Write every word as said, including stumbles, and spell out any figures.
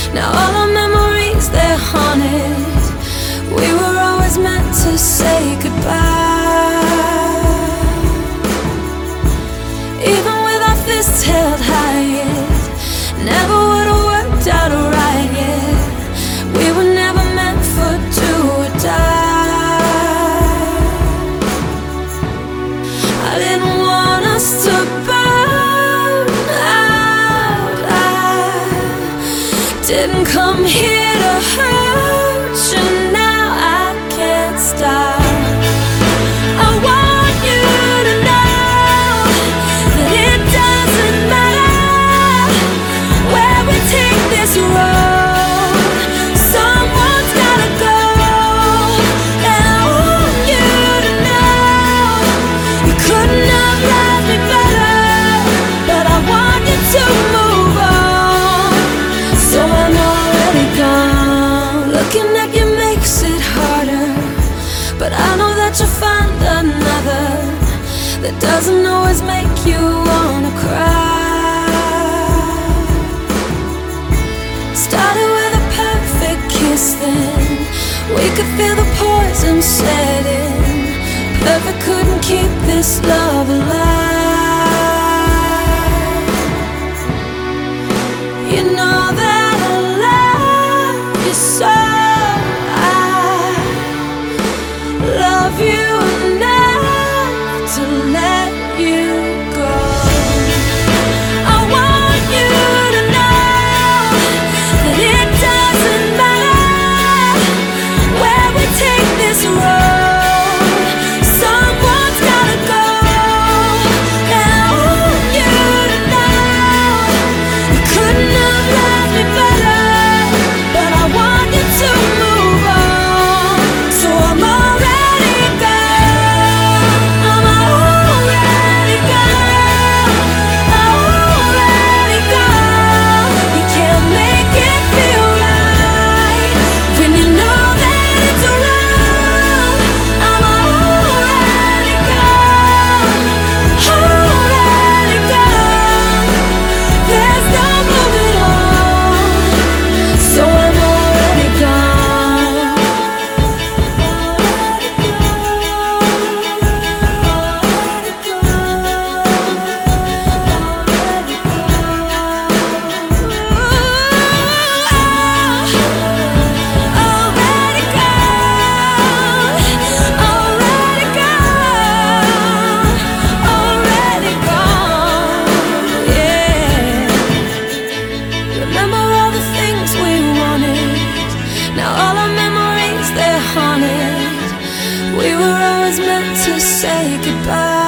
Now all our memories, they're haunted. We were always meant to say goodbye. Even with our fists held high, it never would have worked out right, yeah. We were never meant for do or die. I didn't want us to burn out. I didn't come here to hurt you. Now I can't stop. I want you to know that it doesn't matter where we take this road. Someone's gotta go, and I want you to know you couldn't have loved me better, but I want you to move on. So I'm already gone. Looking at you makes it harder, but I know that you'll find another that doesn't always make you wanna cry. Started with a perfect kiss, then we could feel the poison set in. Perfect couldn't keep this love alive. You know that I love you so. Love you enough to let you go. I want you to know that it doesn't matter where we take this road. Someone's gotta go, and I want you to know you couldn't have loved me better, but I want you to move on. So I'm already we were always meant to say goodbye.